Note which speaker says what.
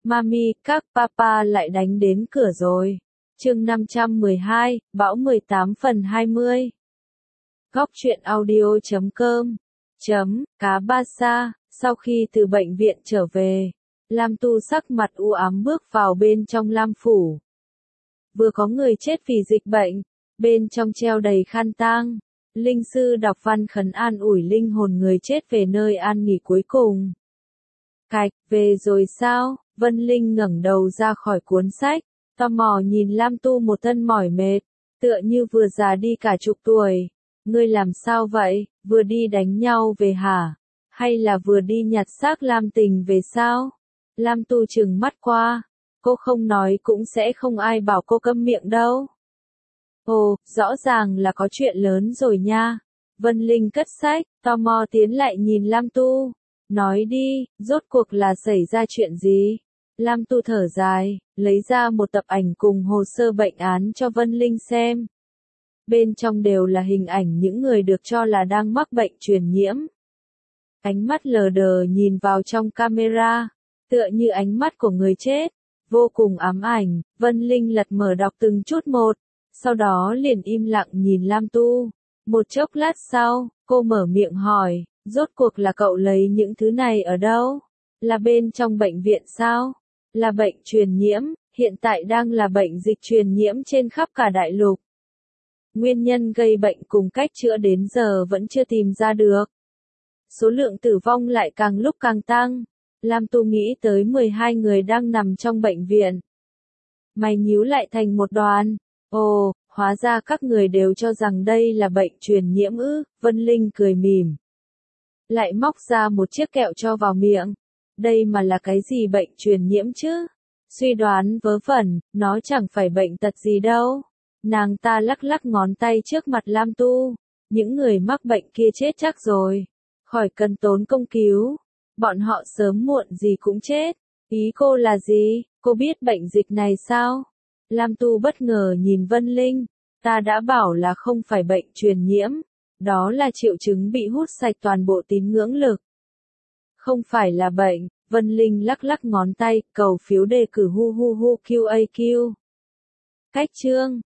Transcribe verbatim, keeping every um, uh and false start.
Speaker 1: Mami, các papa lại đánh đến cửa rồi. Chương năm trăm mười hai, Bão mười tám phần hai mươi. Góc truyện audio chấm com. Chấm, cá ba sa, sau khi từ bệnh viện trở về, Lam Tu sắc mặt u ám bước vào bên trong Lam phủ. Vừa có người chết vì dịch bệnh, bên trong treo đầy khăn tang. Linh sư đọc văn khấn an ủi linh hồn người chết về nơi an nghỉ cuối cùng. Cạch, về rồi sao? Vân Linh ngẩng đầu ra khỏi cuốn sách, tò mò nhìn Lam Tu một thân mỏi mệt, tựa như vừa già đi cả chục tuổi. Ngươi làm sao vậy, vừa đi đánh nhau về hả? Hay là vừa đi nhặt xác Lam Tình về sao? Lam Tu trừng mắt qua, cô không nói cũng sẽ không ai bảo cô câm miệng đâu. Ồ, rõ ràng là có chuyện lớn rồi nha. Vân Linh cất sách, tò mò tiến lại nhìn Lam Tu. Nói đi, rốt cuộc là xảy ra chuyện gì? Lam Tu thở dài, lấy ra một tập ảnh cùng hồ sơ bệnh án cho Vân Linh xem. Bên trong đều là hình ảnh những người được cho là đang mắc bệnh truyền nhiễm. Ánh mắt lờ đờ nhìn vào trong camera, tựa như ánh mắt của người chết, vô cùng ám ảnh. Vân Linh lật mở đọc từng chút một, sau đó liền im lặng nhìn Lam Tu. Một chốc lát sau, cô mở miệng hỏi, rốt cuộc là cậu lấy những thứ này ở đâu? Là bên trong bệnh viện sao? Là bệnh truyền nhiễm, hiện tại đang là bệnh dịch truyền nhiễm trên khắp cả đại lục. Nguyên nhân gây bệnh cùng cách chữa đến giờ vẫn chưa tìm ra được. Số lượng tử vong lại càng lúc càng tăng. Lam Tu nghĩ tới mười hai người đang nằm trong bệnh viện. Mày nhíu lại thành một đoàn. Ồ, hóa ra các người đều cho rằng đây là bệnh truyền nhiễm ư? Vân Linh cười mỉm. Lại móc ra một chiếc kẹo cho vào miệng. Đây mà là cái gì bệnh truyền nhiễm chứ? Suy đoán vớ vẩn, nó chẳng phải bệnh tật gì đâu. Nàng ta lắc lắc ngón tay trước mặt Lam Tu. Những người mắc bệnh kia chết chắc rồi. Khỏi cần tốn công cứu. Bọn họ sớm muộn gì cũng chết. Ý cô là gì? Cô biết bệnh dịch này sao? Lam Tu bất ngờ nhìn Vân Linh. Ta đã bảo là không phải bệnh truyền nhiễm. Đó là triệu chứng bị hút sạch toàn bộ tín ngưỡng lực. Không phải là bệnh. Vân Linh lắc lắc ngón tay, cầu phiếu đề cử hu hu hu quy a quy. Cách chương.